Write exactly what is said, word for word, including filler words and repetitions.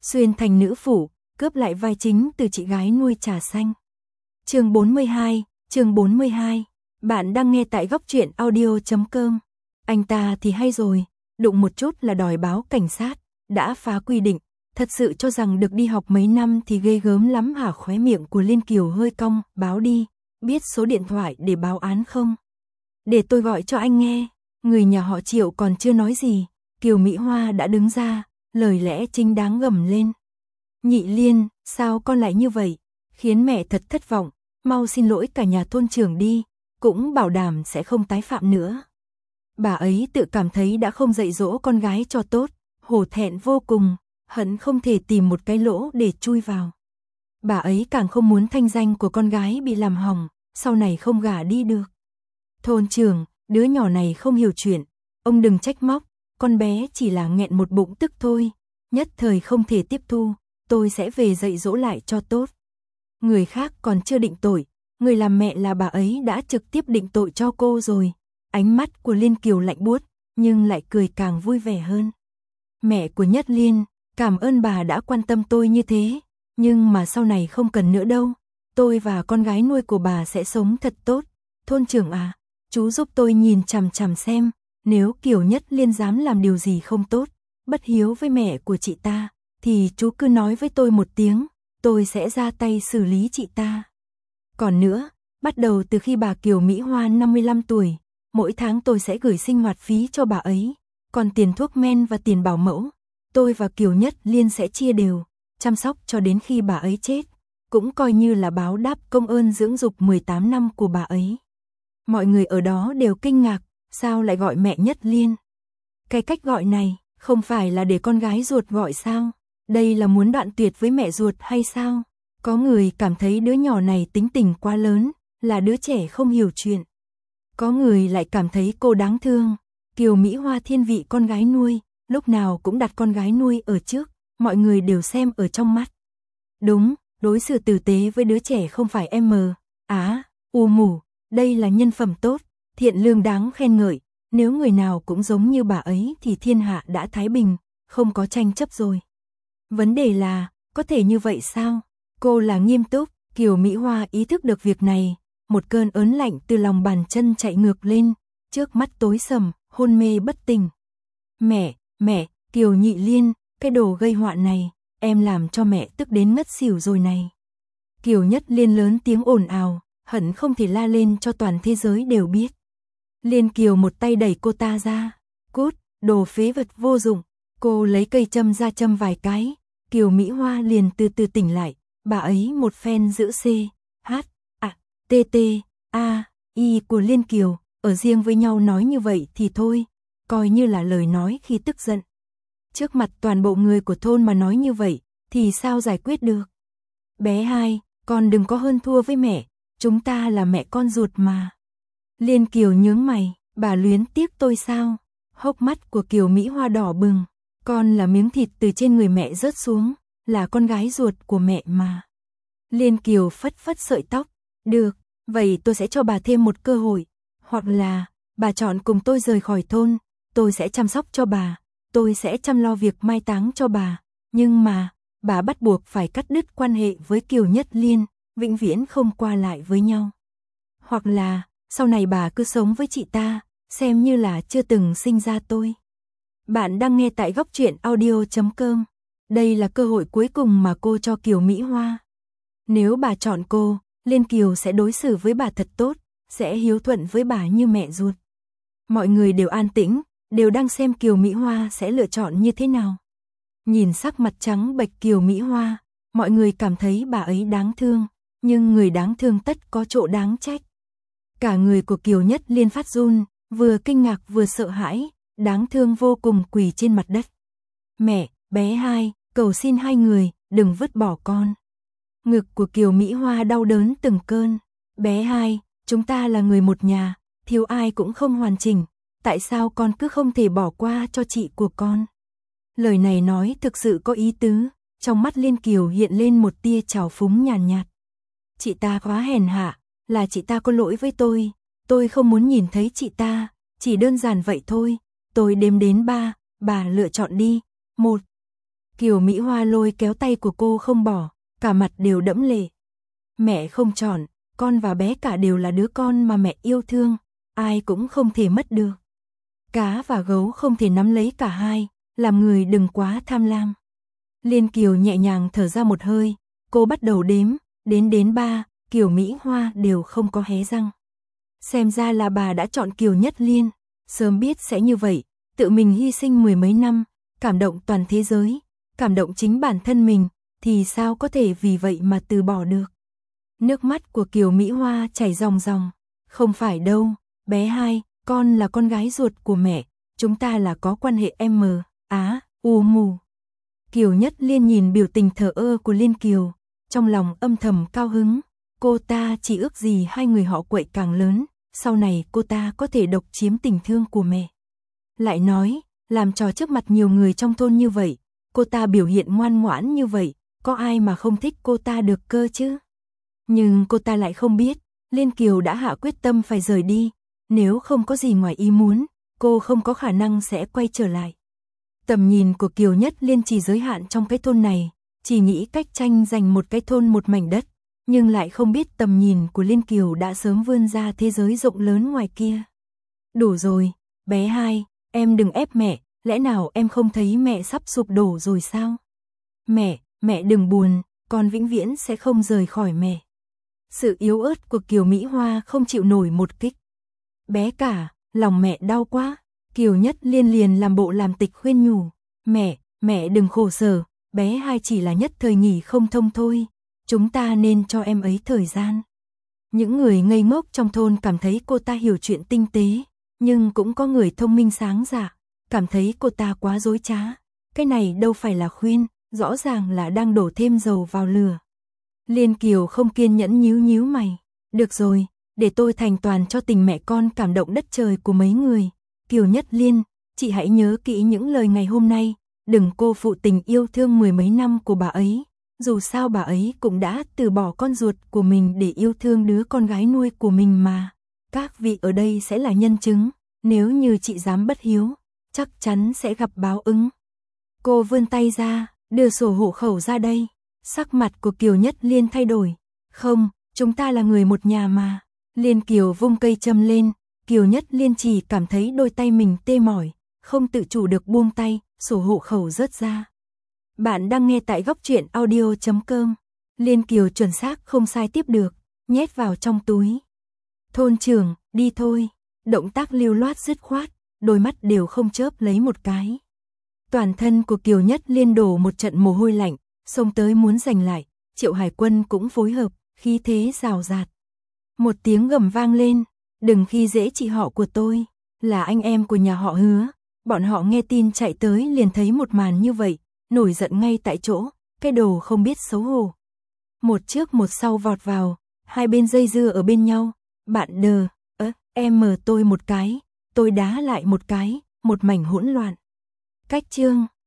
xuyên thành nữ phủ, cướp lại vai chính từ chị gái nuôi trà xanh. Chương bốn mươi hai, chương bốn mươi hai. Bạn đang nghe tại góc truyện audio chấm com. Anh ta thì hay rồi, đụng một chút là đòi báo cảnh sát, đã phá quy định, thật sự cho rằng được đi học mấy năm thì ghê gớm lắm hả? Khóe miệng của Liên Kiều hơi cong, báo đi, biết số điện thoại để báo án không? Để tôi gọi cho anh nghe. Người nhà họ Triệu còn chưa nói gì, Kiều Mỹ Hoa đã đứng ra, lời lẽ chính đáng gầm lên. Nhị Liên, sao con lại như vậy? Khiến mẹ thật thất vọng, mau xin lỗi cả nhà thôn trưởng đi, cũng bảo đảm sẽ không tái phạm nữa. Bà ấy tự cảm thấy đã không dạy dỗ con gái cho tốt, hổ thẹn vô cùng, hận không thể tìm một cái lỗ để chui vào. Bà ấy càng không muốn thanh danh của con gái bị làm hỏng, sau này không gả đi được. Thôn trưởng, đứa nhỏ này không hiểu chuyện, ông đừng trách móc, con bé chỉ là nghẹn một bụng tức thôi, nhất thời không thể tiếp thu, tôi sẽ về dạy dỗ lại cho tốt. Người khác còn chưa định tội, người làm mẹ là bà ấy đã trực tiếp định tội cho cô rồi. Ánh mắt của Liên Kiều lạnh buốt, nhưng lại cười càng vui vẻ hơn. Mẹ của Nhất Liên, cảm ơn bà đã quan tâm tôi như thế, nhưng mà sau này không cần nữa đâu, tôi và con gái nuôi của bà sẽ sống thật tốt. Thôn trưởng à, chú giúp tôi nhìn chằm chằm xem, nếu Kiều Nhất Liên dám làm điều gì không tốt, bất hiếu với mẹ của chị ta, thì chú cứ nói với tôi một tiếng, tôi sẽ ra tay xử lý chị ta. Còn nữa, bắt đầu từ khi bà Kiều Mỹ Hoa năm mươi lăm tuổi, mỗi tháng tôi sẽ gửi sinh hoạt phí cho bà ấy, còn tiền thuốc men và tiền bảo mẫu, tôi và Kiều Nhất Liên sẽ chia đều, chăm sóc cho đến khi bà ấy chết, cũng coi như là báo đáp công ơn dưỡng dục mười tám năm của bà ấy. Mọi người ở đó đều kinh ngạc, sao lại gọi mẹ Nhất Liên? Cái cách gọi này, không phải là để con gái ruột gọi sao? Đây là muốn đoạn tuyệt với mẹ ruột hay sao? Có người cảm thấy đứa nhỏ này tính tình quá lớn, là đứa trẻ không hiểu chuyện. Có người lại cảm thấy cô đáng thương. Kiều Mỹ Hoa thiên vị con gái nuôi, lúc nào cũng đặt con gái nuôi ở trước, mọi người đều xem ở trong mắt. Đúng, đối xử tử tế với đứa trẻ không phải em mờ, á, u mù, đây là nhân phẩm tốt, thiện lương đáng khen ngợi, nếu người nào cũng giống như bà ấy thì thiên hạ đã thái bình, không có tranh chấp rồi. Vấn đề là, có thể như vậy sao? Cô là nghiêm túc, Kiều Mỹ Hoa ý thức được việc này, một cơn ớn lạnh từ lòng bàn chân chạy ngược lên, trước mắt tối sầm, hôn mê bất tỉnh. Mẹ, mẹ, Kiều Nhị Liên, cái đồ gây họa này, em làm cho mẹ tức đến ngất xỉu rồi này. Kiều Nhất Liên lớn tiếng ồn ào, hận không thể la lên cho toàn thế giới đều biết. Liên Kiều một tay đẩy cô ta ra, cút, đồ phế vật vô dụng, cô lấy cây châm ra châm vài cái, Kiều Mỹ Hoa liền từ từ tỉnh lại, bà ấy một phen giữ C, H, A, T T, A, I của Liên Kiều, ở riêng với nhau nói như vậy thì thôi, coi như là lời nói khi tức giận. Trước mặt toàn bộ người của thôn mà nói như vậy, thì sao giải quyết được? Bé hai, con đừng có hơn thua với mẹ, chúng ta là mẹ con ruột mà. Liên Kiều nhướng mày, bà luyến tiếc tôi sao? Hốc mắt của Kiều Mỹ Hoa đỏ bừng, con là miếng thịt từ trên người mẹ rớt xuống, là con gái ruột của mẹ mà. Liên Kiều phất phất sợi tóc, được, vậy tôi sẽ cho bà thêm một cơ hội, hoặc là, bà chọn cùng tôi rời khỏi thôn, tôi sẽ chăm sóc cho bà, tôi sẽ chăm lo việc mai táng cho bà, nhưng mà, bà bắt buộc phải cắt đứt quan hệ với Kiều Nhất Liên, vĩnh viễn không qua lại với nhau. Hoặc là, sau này bà cứ sống với chị ta, xem như là chưa từng sinh ra tôi. Bạn đang nghe tại góc truyện audio chấm com. Đây là cơ hội cuối cùng mà cô cho Kiều Mỹ Hoa. Nếu bà chọn cô, Liên Kiều sẽ đối xử với bà thật tốt, sẽ hiếu thuận với bà như mẹ ruột. Mọi người đều an tĩnh, đều đang xem Kiều Mỹ Hoa sẽ lựa chọn như thế nào. Nhìn sắc mặt trắng bệch Kiều Mỹ Hoa, mọi người cảm thấy bà ấy đáng thương, nhưng người đáng thương tất có chỗ đáng trách. Cả người của Kiều Nhất Liên phát run, vừa kinh ngạc vừa sợ hãi, đáng thương vô cùng quỳ trên mặt đất. Mẹ, bé hai, cầu xin hai người, đừng vứt bỏ con. Ngực của Kiều Mỹ Hoa đau đớn từng cơn. Bé hai, chúng ta là người một nhà, thiếu ai cũng không hoàn chỉnh, tại sao con cứ không thể bỏ qua cho chị của con? Lời này nói thực sự có ý tứ, trong mắt Liên Kiều hiện lên một tia trào phúng nhàn nhạt, nhạt. Chị ta quá hèn hạ, là chị ta có lỗi với tôi, tôi không muốn nhìn thấy chị ta, chỉ đơn giản vậy thôi, tôi đếm đến ba, bà lựa chọn đi. Một, Kiều Mỹ Hoa lôi kéo tay của cô không bỏ, cả mặt đều đẫm lệ. Mẹ không chọn, con và bé cả đều là đứa con mà mẹ yêu thương, ai cũng không thể mất được. Cá và gấu không thể nắm lấy cả hai, làm người đừng quá tham lam. Liên Kiều nhẹ nhàng thở ra một hơi, cô bắt đầu đếm, đến đến ba, Kiều Mỹ Hoa đều không có hé răng. Xem ra là bà đã chọn Kiều Nhất Liên, sớm biết sẽ như vậy, tự mình hy sinh mười mấy năm, cảm động toàn thế giới, cảm động chính bản thân mình, thì sao có thể vì vậy mà từ bỏ được. Nước mắt của Kiều Mỹ Hoa chảy ròng ròng, không phải đâu, bé hai, con là con gái ruột của mẹ, chúng ta là có quan hệ em á, u mù. Kiều Nhất Liên nhìn biểu tình thờ ơ của Liên Kiều, trong lòng âm thầm cao hứng, cô ta chỉ ước gì hai người họ quậy càng lớn, sau này cô ta có thể độc chiếm tình thương của mẹ. Lại nói, làm trò trước mặt nhiều người trong thôn như vậy, cô ta biểu hiện ngoan ngoãn như vậy, có ai mà không thích cô ta được cơ chứ? Nhưng cô ta lại không biết, Liên Kiều đã hạ quyết tâm phải rời đi, nếu không có gì ngoài ý muốn, cô không có khả năng sẽ quay trở lại. Tầm nhìn của Kiều Nhất Liên chỉ giới hạn trong cái thôn này, chỉ nghĩ cách tranh giành một cái thôn một mảnh đất, nhưng lại không biết tầm nhìn của Liên Kiều đã sớm vươn ra thế giới rộng lớn ngoài kia. Đủ rồi, bé hai, em đừng ép mẹ, lẽ nào em không thấy mẹ sắp sụp đổ rồi sao? Mẹ, mẹ đừng buồn, con vĩnh viễn sẽ không rời khỏi mẹ. Sự yếu ớt của Kiều Mỹ Hoa không chịu nổi một kích. Bé cả, lòng mẹ đau quá. Kiều Nhất Liên liền làm bộ làm tịch khuyên nhủ. Mẹ, mẹ đừng khổ sở, bé hai chỉ là nhất thời nghỉ không thông thôi. Chúng ta nên cho em ấy thời gian. Những người ngây ngốc trong thôn cảm thấy cô ta hiểu chuyện tinh tế, nhưng cũng có người thông minh sáng dạ, cảm thấy cô ta quá dối trá. Cái này đâu phải là khuyên, rõ ràng là đang đổ thêm dầu vào lửa. Liên Kiều không kiên nhẫn nhíu nhíu mày. Được rồi, để tôi thành toàn cho tình mẹ con cảm động đất trời của mấy người. Kiều Nhất Liên, chị hãy nhớ kỹ những lời ngày hôm nay, đừng cô phụ tình yêu thương mười mấy năm của bà ấy. Dù sao bà ấy cũng đã từ bỏ con ruột của mình để yêu thương đứa con gái nuôi của mình mà. Các vị ở đây sẽ là nhân chứng, nếu như chị dám bất hiếu, chắc chắn sẽ gặp báo ứng. Cô vươn tay ra, đưa sổ hộ khẩu ra đây. Sắc mặt của Kiều Nhất Liên thay đổi. Không, chúng ta là người một nhà mà. Liên Kiều vung cây châm lên, Kiều Nhất Liên chỉ cảm thấy đôi tay mình tê mỏi, không tự chủ được buông tay, sổ hộ khẩu rớt ra. Bạn đang nghe tại góc truyện audio chấm com. Liên Kiều chuẩn xác không sai tiếp được, nhét vào trong túi. Thôn trưởng, đi thôi. Động tác lưu loát dứt khoát, đôi mắt đều không chớp lấy một cái. Toàn thân của Kiều Nhất Liên đổ một trận mồ hôi lạnh, xông tới muốn giành lại, Triệu Hải Quân cũng phối hợp, khí thế rào rạt. Một tiếng gầm vang lên, đừng khi dễ chị họ của tôi, là anh em của nhà họ Hứa. Bọn họ nghe tin chạy tới liền thấy một màn như vậy, nổi giận ngay tại chỗ, cái đồ không biết xấu hổ. Một trước một sau vọt vào, hai bên dây dưa ở bên nhau, bạn đờ, ớ, em mờ tôi một cái, tôi đá lại một cái, một mảnh hỗn loạn. Cách chương